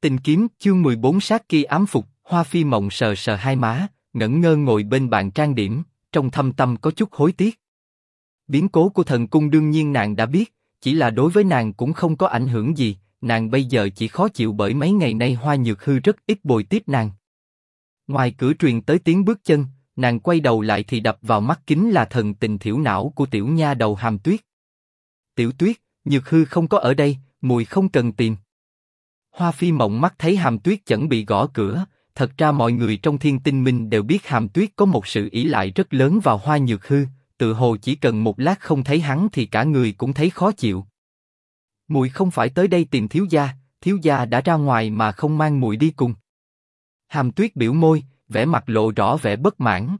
Tình kiếm chương 14 sát kỳ ám phục. Hoa Phi Mộng sờ sờ hai má, ngẩn ngơ ngồi bên bàn trang điểm, trong thâm tâm có chút hối tiếc. Biến cố của thần cung đương nhiên nàng đã biết, chỉ là đối với nàng cũng không có ảnh hưởng gì, nàng bây giờ chỉ khó chịu bởi mấy ngày nay Hoa Nhược Hư rất ít bồi tiếp nàng. Ngoài cửa truyền tới tiếng bước chân, nàng quay đầu lại thì đập vào mắt kính là thần tình thiểu não của tiểu nha đầu Hàm Tuyết. Tiểu Tuyết, Nhược Hư không có ở đây, muội không cần tìm. Hoa Phi Mộng mắt thấy Hàm Tuyết chuẩn bị gõ cửa, thật ra mọi người trong Thiên Tinh Minh đều biết Hàm Tuyết có một sự ỷ lại rất lớn vào Hoa Nhược Hư, tự hồ chỉ cần một lát không thấy hắn thì cả người cũng thấy khó chịu. Muội không phải tới đây tìm thiếu gia đã ra ngoài mà không mang muội đi cùng. Hàm Tuyết biểu môi, vẻ mặt lộ rõ vẻ bất mãn.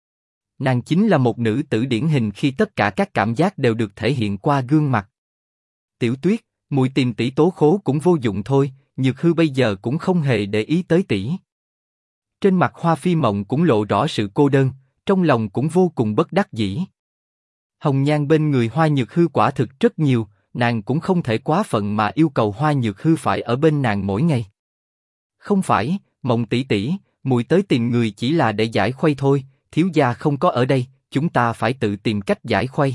Nàng chính là một nữ tử điển hình khi tất cả các cảm giác đều được thể hiện qua gương mặt. Tiểu Tuyết, muội tìm tỷ tố khố cũng vô dụng thôi, Nhược Hư bây giờ cũng không hề để ý tới tỷ. Trên mặt Hoa Phi Mộng cũng lộ rõ sự cô đơn, trong lòng cũng vô cùng bất đắc dĩ. Hồng nhan bên người Hoa Nhược Hư quả thực rất nhiều, nàng cũng không thể quá phận mà yêu cầu Hoa Nhược Hư phải ở bên nàng mỗi ngày. Không phải, Mộng tỷ tỷ, muội tới tìm người chỉ là để giải khuây thôi, thiếu gia không có ở đây, chúng ta phải tự tìm cách giải khuây.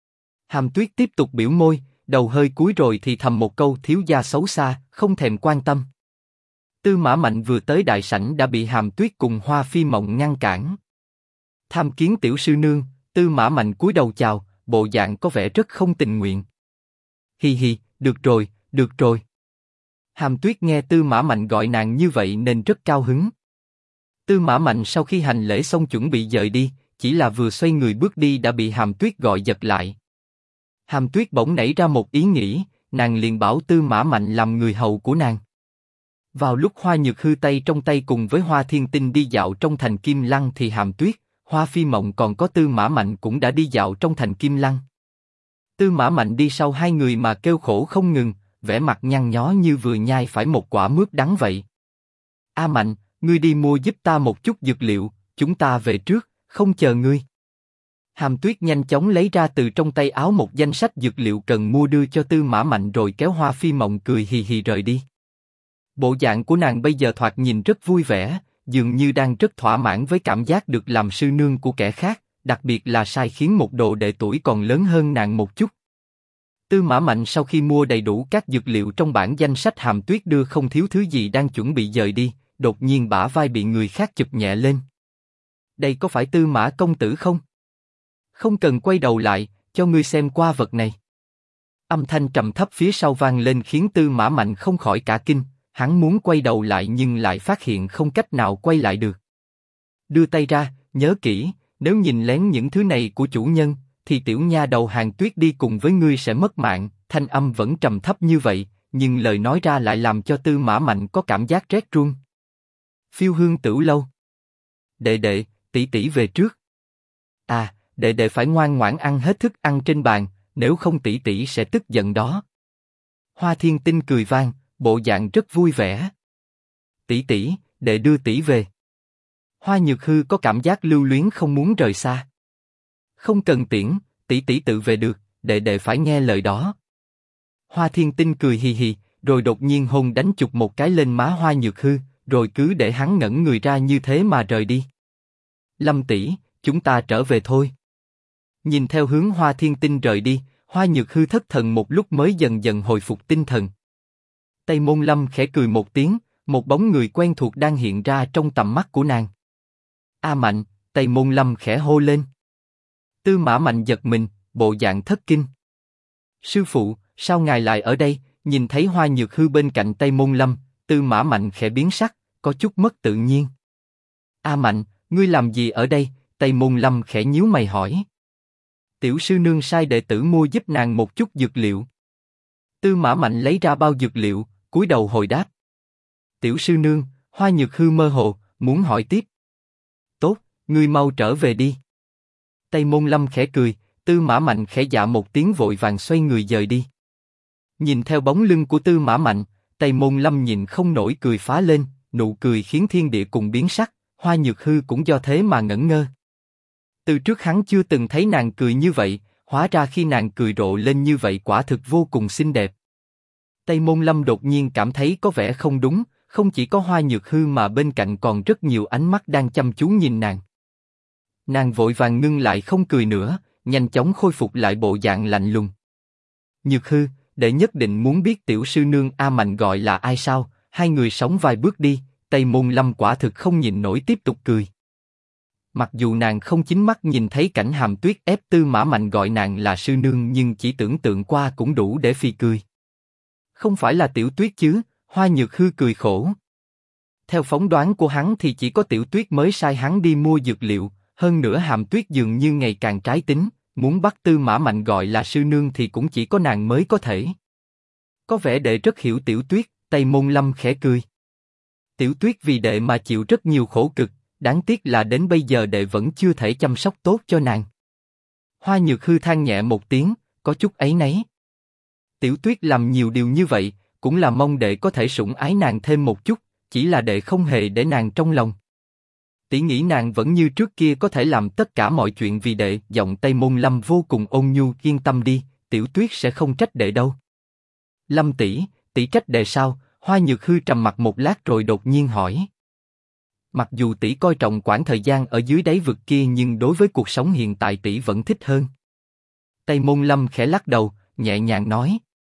Hàm Tuyết tiếp tục biểu môi, đầu hơi cúi rồi thì thầm một câu thiếu gia xấu xa, không thèm quan tâm. Tư Mã Mạnh vừa tới đại sảnh đã bị Hàm Tuyết cùng Hoa Phi Mộng ngăn cản. Tham kiến tiểu sư nương, Tư Mã Mạnh cúi đầu chào, bộ dạng có vẻ rất không tình nguyện. Hi hi, được rồi, được rồi. Hàm Tuyết nghe Tư Mã Mạnh gọi nàng như vậy nên rất cao hứng. Tư Mã Mạnh sau khi hành lễ xong chuẩn bị dời đi, chỉ là vừa xoay người bước đi đã bị Hàm Tuyết gọi giật lại. Hàm Tuyết bỗng nảy ra một ý nghĩ, nàng liền bảo Tư Mã Mạnh làm người hầu của nàng. Vào lúc Hoa Nhược Hư tay trong tay cùng với Hoa Thiên Tinh đi dạo trong thành Kim Lăng thì Hàm Tuyết, Hoa Phi Mộng còn có Tư Mã Mạnh cũng đã đi dạo trong thành Kim Lăng. Tư Mã Mạnh đi sau hai người mà kêu khổ không ngừng, vẻ mặt nhăn nhó như vừa nhai phải một quả mướp đắng vậy. A Mạnh, ngươi đi mua giúp ta một chút dược liệu, chúng ta về trước, không chờ ngươi. Hàm Tuyết nhanh chóng lấy ra từ trong tay áo một danh sách dược liệu cần mua đưa cho Tư Mã Mạnh rồi kéo Hoa Phi Mộng cười hì hì rời đi. Bộ dạng của nàng bây giờ thoạt nhìn rất vui vẻ, dường như đang rất thỏa mãn với cảm giác được làm sư nương của kẻ khác, đặc biệt là sai khiến một đồ đệ tuổi còn lớn hơn nàng một chút. Tư Mã Mạnh sau khi mua đầy đủ các dược liệu trong bản danh sách Hàm Tuyết đưa không thiếu thứ gì đang chuẩn bị dời đi, đột nhiên bả vai bị người khác chụp nhẹ lên. Đây có phải Tư Mã công tử không? Không cần quay đầu lại, cho ngươi xem qua vật này. Âm thanh trầm thấp phía sau vang lên khiến Tư Mã Mạnh không khỏi cả kinh, hắn muốn quay đầu lại nhưng lại phát hiện không cách nào quay lại được. Đưa tay ra, nhớ kỹ, nếu nhìn lén những thứ này của chủ nhân, thì tiểu nha đầu Hàn Tuyết đi cùng với ngươi sẽ mất mạng. Thanh âm vẫn trầm thấp như vậy, nhưng lời nói ra lại làm cho Tư Mã Mạnh có cảm giác rét run. Phiêu Hương Tửu Lâu. Đệ đệ, tỷ tỷ về trước. À, đệ đệ phải ngoan ngoãn ăn hết thức ăn trên bàn, nếu không tỷ tỷ sẽ tức giận đó. Hoa Thiên Tinh cười vang, bộ dạng rất vui vẻ. Tỷ tỷ, đệ đưa tỷ về. Hoa Nhược Hư có cảm giác lưu luyến không muốn rời xa. Không cần tiễn, tỷ tỷ tự về được, đệ đệ phải nghe lời đó. Hoa Thiên Tinh cười hì hì, rồi đột nhiên hôn đánh chụp một cái lên má Hoa Nhược Hư, rồi cứ để hắn ngẩn người ra như thế mà rời đi. Lâm tỷ, chúng ta trở về thôi. Nhìn theo hướng Hoa Thiên Tinh rời đi, Hoa Nhược Hư thất thần một lúc mới dần dần hồi phục tinh thần. Tây Môn Lâm khẽ cười một tiếng, một bóng người quen thuộc đang hiện ra trong tầm mắt của nàng. A Mạnh, Tây Môn Lâm khẽ hô lên. Tư Mã Mạnh giật mình, bộ dạng thất kinh. Sư phụ, sao ngài lại ở đây? Nhìn thấy Hoa Nhược Hư bên cạnh Tây Môn Lâm, Tư Mã Mạnh khẽ biến sắc, có chút mất tự nhiên. A Mạnh, ngươi làm gì ở đây? Tây Môn Lâm khẽ nhíu mày hỏi. Tiểu sư nương sai đệ tử mua giúp nàng một chút dược liệu. Tư Mã Mạnh lấy ra bao dược liệu, cúi đầu hồi đáp. Tiểu sư nương, Hoa Nhược Hư mơ hồ, muốn hỏi tiếp. Tốt, ngươi mau trở về đi. Tây Môn Lâm khẽ cười, Tư Mã Mạnh khẽ dạ một tiếng vội vàng xoay người dời đi. Nhìn theo bóng lưng của Tư Mã Mạnh, Tây Môn Lâm nhìn không nổi cười phá lên, nụ cười khiến thiên địa cùng biến sắc, Hoa Nhược Hư cũng do thế mà ngẩn ngơ. Từ trước hắn chưa từng thấy nàng cười như vậy, hóa ra khi nàng cười rộ lên như vậy quả thực vô cùng xinh đẹp. Tây Môn Lâm đột nhiên cảm thấy có vẻ không đúng, không chỉ có Hoa Nhược Hư mà bên cạnh còn rất nhiều ánh mắt đang chăm chú nhìn nàng. Nàng vội vàng ngưng lại không cười nữa, nhanh chóng khôi phục lại bộ dạng lạnh lùng. Nhược Hư, đệ nhất định muốn biết tiểu sư nương A Mạnh gọi là ai sao? Hai người sóng vai bước đi, Tây Môn Lâm quả thực không nhịn nổi tiếp tục cười. Mặc dù nàng không chính mắt nhìn thấy cảnh Hàm Tuyết ép Tư Mã Mạnh gọi nàng là sư nương, nhưng chỉ tưởng tượng qua cũng đủ để phì cười. Không phải là Tiểu Tuyết chứ? Hoa Nhược Hư cười khổ. Theo phỏng đoán của hắn thì chỉ có Tiểu Tuyết mới sai hắn đi mua dược liệu, hơn nữa Hàm Tuyết dường như ngày càng trái tính, muốn bắt Tư Mã Mạnh gọi là sư nương thì cũng chỉ có nàng mới có thể. Có vẻ đệ rất hiểu Tiểu Tuyết, Tây Môn Lâm khẽ cười. Tiểu Tuyết vì đệ mà chịu rất nhiều khổ cực, đáng tiếc là đến bây giờ đệ vẫn chưa thể chăm sóc tốt cho nàng. Hoa Nhược Hư than nhẹ một tiếng, có chút áy náy. Tiểu Tuyết làm nhiều điều như vậy, cũng là mong đệ có thể sủng ái nàng thêm một chút, chỉ là đệ không hề để nàng trong lòng. Tỷ nghĩ nàng vẫn như trước kia có thể làm tất cả mọi chuyện vì đệ. Giọng Tây Môn Lâm vô cùng ôn nhu, yên tâm đi, Tiểu Tuyết sẽ không trách đệ đâu. Lâm tỷ, tỷ trách đệ sao? Hoa Nhược Hư trầm mặc một lát rồi đột nhiên hỏi. Mặc dù tỷ coi trọng quãng thời gian ở dưới đáy vực kia, nhưng đối với cuộc sống hiện tại tỷ vẫn thích hơn. Tây Môn Lâm khẽ lắc đầu, nhẹ nhàng nói.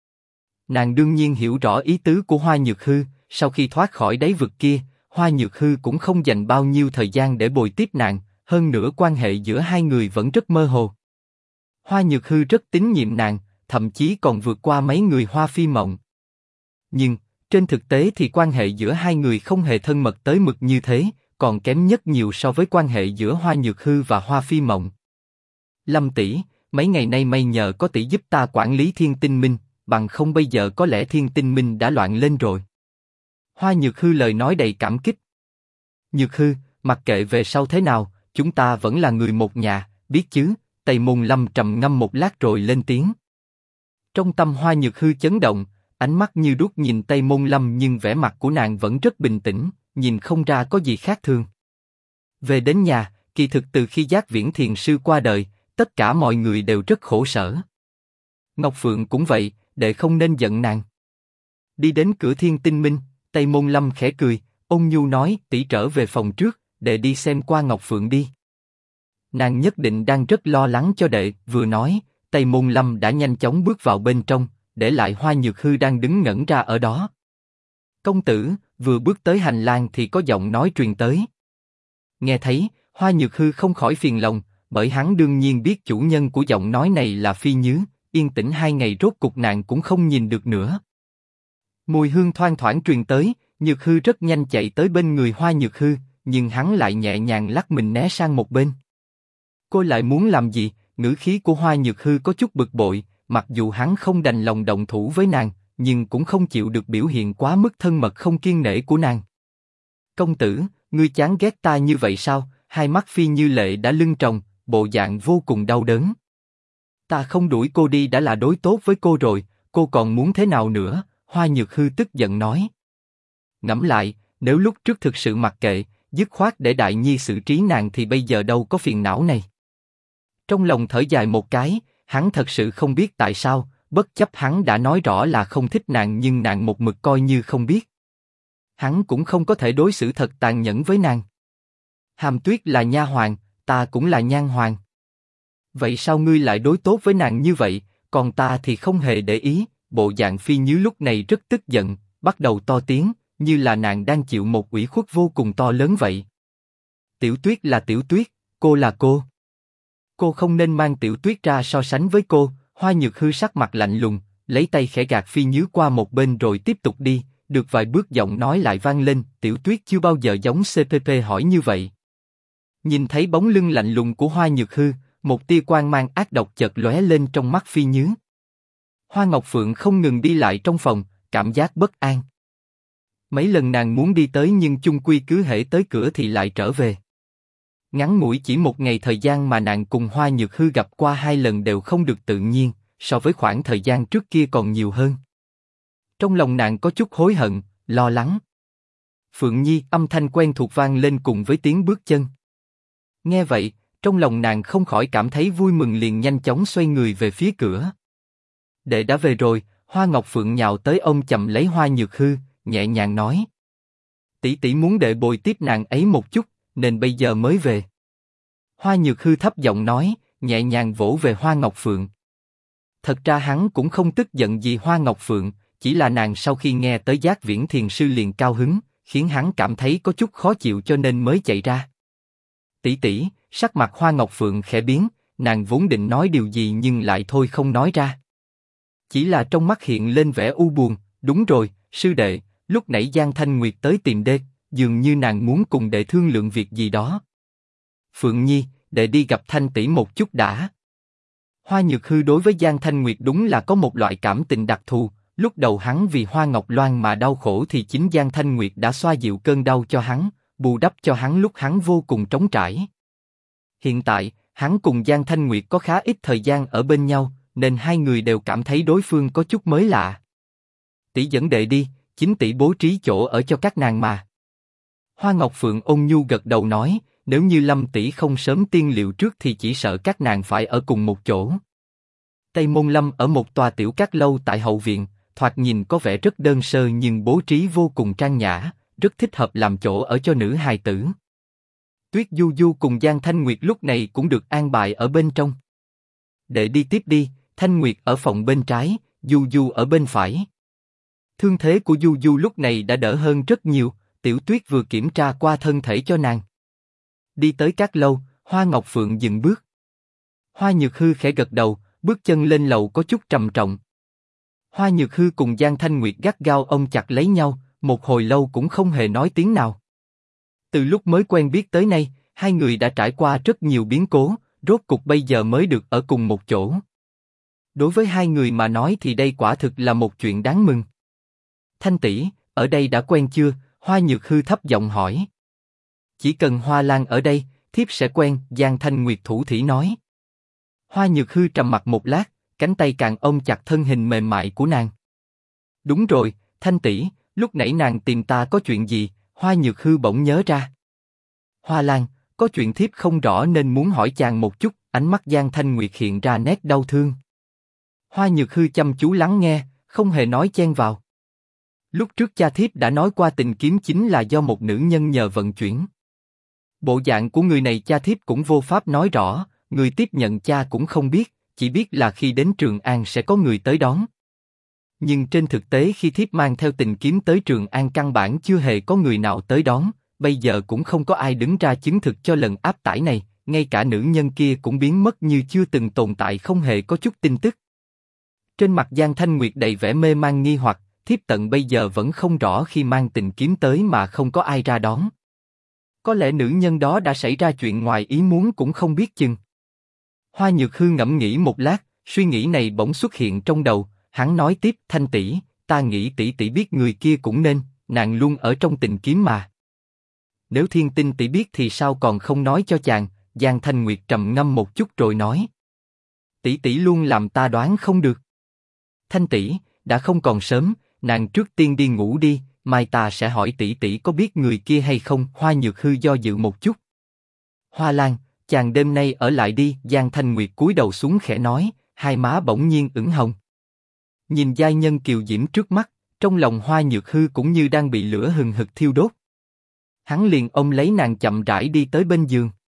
Nàng đương nhiên hiểu rõ ý tứ của Hoa Nhược Hư, sau khi thoát khỏi đáy vực kia, Hoa Nhược Hư cũng không dành bao nhiêu thời gian để bồi tiếp nàng, hơn nữa quan hệ giữa hai người vẫn rất mơ hồ. Hoa Nhược Hư rất tín nhiệm nàng, thậm chí còn vượt qua mấy người Hoa Phi Mộng. Nhưng, trên thực tế thì quan hệ giữa hai người không hề thân mật tới mực như thế, còn kém nhất nhiều so với quan hệ giữa Hoa Nhược Hư và Hoa Phi Mộng. Lâm tỷ, mấy ngày nay may nhờ có tỷ giúp ta quản lý Thiên Tinh Minh, bằng không bây giờ có lẽ Thiên Tinh Minh đã loạn lên rồi. Hoa Nhược Hư lời nói đầy cảm kích. Nhược Hư, mặc kệ về sau thế nào, chúng ta vẫn là người một nhà, biết chứ? Tây Môn Lâm trầm ngâm một lát rồi lên tiếng. Trong tâm Hoa Nhược Hư chấn động, ánh mắt như đuốc nhìn Tây Môn Lâm, nhưng vẻ mặt của nàng vẫn rất bình tĩnh, nhìn không ra có gì khác thường. Về đến nhà, kỳ thực từ khi Giác Viễn Thiền Sư qua đời, tất cả mọi người đều rất khổ sở. Ngọc Phượng cũng vậy, đệ không nên giận nàng. Đi đến cửa Thiên Tinh Minh, Tây Môn Lâm khẽ cười, ôn nhu nói, tỷ trở về phòng trước, đệ đi xem qua Ngọc Phượng đi. Nàng nhất định đang rất lo lắng cho đệ. Vừa nói, Tây Môn Lâm đã nhanh chóng bước vào bên trong, để lại Hoa Nhược Hư đang đứng ngẩn ra ở đó. Công tử. Vừa bước tới hành lang thì có giọng nói truyền tới. Nghe thấy, Hoa Nhược Hư không khỏi phiền lòng, bởi hắn đương nhiên biết chủ nhân của giọng nói này là Phi Nhứ. Yên tĩnh 2 ngày rốt cục nàng cũng không nhìn được nữa. Mùi hương thoang thoảng truyền tới, Nhược Hư rất nhanh chạy tới bên người Hoa Nhược Hư, nhưng hắn lại nhẹ nhàng lắc mình né sang một bên. Cô lại muốn làm gì? Ngữ khí của Hoa Nhược Hư có chút bực bội, mặc dù hắn không đành lòng động thủ với nàng, nhưng cũng không chịu được biểu hiện quá mức thân mật không kiêng nể của nàng. Công tử, ngươi chán ghét ta như vậy sao? Hai mắt Phi Như Lệ đã lưng tròng, bộ dạng vô cùng đau đớn. Ta không đuổi cô đi đã là đối tốt với cô rồi, cô còn muốn thế nào nữa? Hoa Nhược Hư tức giận nói. Ngẫm lại, nếu lúc trước thực sự mặc kệ, dứt khoát để Đại Nhi xử trí nàng thì bây giờ đâu có phiền não này. Trong lòng thở dài một cái, hắn thật sự không biết tại sao, bất chấp hắn đã nói rõ là không thích nàng nhưng nàng một mực coi như không biết. Hắn cũng không có thể đối xử thật tàn nhẫn với nàng. Hàm Tuyết là nha hoàn, ta cũng là nhan hoàn. Vậy sao ngươi lại đối tốt với nàng như vậy, còn ta thì không hề để ý? Bộ dạng Phi Nhứ lúc này rất tức giận, bắt đầu to tiếng, như là nàng đang chịu một ủy khuất vô cùng to lớn vậy. Tiểu Tuyết là Tiểu Tuyết, cô là cô. Cô không nên mang Tiểu Tuyết ra so sánh với cô. Hoa Nhược Hư sắc mặt lạnh lùng, lấy tay khẽ gạt Phi Nhứ qua một bên rồi tiếp tục đi. Được vài bước giọng nói lại vang lên, Tiểu Tuyết chưa bao giờ giống CPP hỏi như vậy. Nhìn thấy bóng lưng lạnh lùng của Hoa Nhược Hư, một tia quang mang ác độc chợt lóe lên trong mắt Phi Nhứ. Hoa Ngọc Phượng không ngừng đi lại trong phòng, cảm giác bất an. Mấy lần nàng muốn đi tới nhưng chung quy cứ hễ tới cửa thì lại trở về. Ngắn ngủi chỉ 1 ngày thời gian mà nàng cùng Hoa Nhược Hư gặp qua 2 lần đều không được tự nhiên, so với khoảng thời gian trước kia còn nhiều hơn. Trong lòng nàng có chút hối hận, lo lắng. Phượng Nhi, âm thanh quen thuộc vang lên cùng với tiếng bước chân. Nghe vậy, trong lòng nàng không khỏi cảm thấy vui mừng, liền nhanh chóng xoay người về phía cửa. Đệ đã về rồi. Hoa Ngọc Phượng nhào tới ôm chầm lấy Hoa Nhược Hư, nhẹ nhàng nói. Tỷ tỷ muốn đệ bồi tiếp nàng ấy một chút, nên bây giờ mới về. Hoa Nhược Hư thấp giọng nói, nhẹ nhàng vỗ về Hoa Ngọc Phượng. Thật ra hắn cũng không tức giận gì Hoa Ngọc Phượng, chỉ là nàng sau khi nghe tới Giác Viễn Thiền Sư liền cao hứng, khiến hắn cảm thấy có chút khó chịu cho nên mới chạy ra. Tỷ tỷ, sắc mặt Hoa Ngọc Phượng khẽ biến, nàng vốn định nói điều gì nhưng lại thôi không nói ra. Chỉ là trong mắt hiện lên vẻ u buồn, đúng rồi, sư đệ, lúc nãy Giang Thanh Nguyệt tới tìm đệ, dường như nàng muốn cùng đệ thương lượng việc gì đó. Phượng Nhi, đệ đi gặp Thanh tỷ một chút đã. Hoa Nhược Hư đối với Giang Thanh Nguyệt đúng là có một loại cảm tình đặc thù, lúc đầu hắn vì Hoa Ngọc Loan mà đau khổ thì chính Giang Thanh Nguyệt đã xoa dịu cơn đau cho hắn, bù đắp cho hắn lúc hắn vô cùng trống trải. Hiện tại, hắn cùng Giang Thanh Nguyệt có khá ít thời gian ở bên nhau, nên hai người đều cảm thấy đối phương có chút mới lạ. Tỷ dẫn đệ đi, chính tỷ bố trí chỗ ở cho các nàng mà. Hoa Ngọc Phượng ôn nhu gật đầu nói, nếu như Lâm tỷ không sớm tiên liệu trước thì chỉ sợ các nàng phải ở cùng một chỗ. Tây Môn Lâm ở một tòa tiểu các lâu tại hậu viện, thoạt nhìn có vẻ rất đơn sơ nhưng bố trí vô cùng trang nhã, rất thích hợp làm chỗ ở cho nữ hài tử. Tuyết Du Du cùng Giang Thanh Nguyệt lúc này cũng được an bài ở bên trong. Đệ đi tiếp đi, Thanh Nguyệt ở phòng bên trái, Du Du ở bên phải. Thương thế của Du Du lúc này đã đỡ hơn rất nhiều, Tiểu Tuyết vừa kiểm tra qua thân thể cho nàng. Đi tới các lâu, Hoa Ngọc Phượng dừng bước. Hoa Nhược Hư khẽ gật đầu, bước chân lên lầu có chút trầm trọng. Hoa Nhược Hư cùng Giang Thanh Nguyệt gắt gao ôm chặt lấy nhau, một hồi lâu cũng không hề nói tiếng nào. Từ lúc mới quen biết tới nay, hai người đã trải qua rất nhiều biến cố, rốt cục bây giờ mới được ở cùng một chỗ. Đối với hai người mà nói thì đây quả thực là một chuyện đáng mừng. Thanh tỷ, ở đây đã quen chưa? Hoa Nhược Hư thấp giọng hỏi. Chỉ cần Hoa Lan ở đây, thiếp sẽ quen, Giang Thanh Nguyệt thủ thỉ nói. Hoa Nhược Hư trầm mặc một lát, cánh tay càng ôm chặt thân hình mềm mại của nàng. Đúng rồi, Thanh tỷ, lúc nãy nàng tìm ta có chuyện gì? Hoa Nhược Hư bỗng nhớ ra. Hoa Lan, có chuyện thiếp không rõ nên muốn hỏi chàng một chút. Ánh mắt Giang Thanh Nguyệt hiện ra nét đau thương. Hoa Nhược Hư chăm chú lắng nghe, không hề nói chen vào. Lúc trước cha thiếp đã nói qua tình kiếm chính là do một nữ nhân nhờ vận chuyển. Bộ dạng của người này cha thiếp cũng vô pháp nói rõ, người tiếp nhận cha cũng không biết, chỉ biết là khi đến Trường An sẽ có người tới đón. Nhưng trên thực tế khi thiếp mang theo tình kiếm tới Trường An căn bản chưa hề có người nào tới đón, bây giờ cũng không có ai đứng ra chứng thực cho lần áp tải này, ngay cả nữ nhân kia cũng biến mất như chưa từng tồn tại, không hề có chút tin tức. Trên mặt Giang Thanh Nguyệt đầy vẻ mê man nghi hoặc, thiếp tận bây giờ vẫn không rõ khi mang tình kiếm tới mà không có ai ra đón. Có lẽ nữ nhân đó đã xảy ra chuyện ngoài ý muốn cũng không biết chừng. Hoa Nhược Hư ngẫm nghĩ một lát, suy nghĩ này bỗng xuất hiện trong đầu, hắn nói tiếp, Thanh tỷ, ta nghĩ tỷ tỷ biết người kia cũng nên, nàng luôn ở trong tình kiếm mà. Nếu Thiên Tinh tỷ biết thì sao còn không nói cho chàng? Giang Thanh Nguyệt trầm ngâm một chút rồi nói. Tỷ tỷ luôn làm ta đoán không được. Thanh tỷ, đã không còn sớm, nàng trước tiên đi ngủ đi, mai ta sẽ hỏi tỷ tỷ có biết người kia hay không. Hoa Nhược Hư do dự một chút. Hoa Lan, chàng đêm nay ở lại đi. Giang Thanh Nguyệt cúi đầu xuống khẽ nói, hai má bỗng nhiên ửng hồng. Nhìn giai nhân kiều diễm trước mắt, trong lòng Hoa Nhược Hư cũng như đang bị lửa hừng hực thiêu đốt. Hắn liền ôm lấy nàng chậm rãi đi tới bên giường.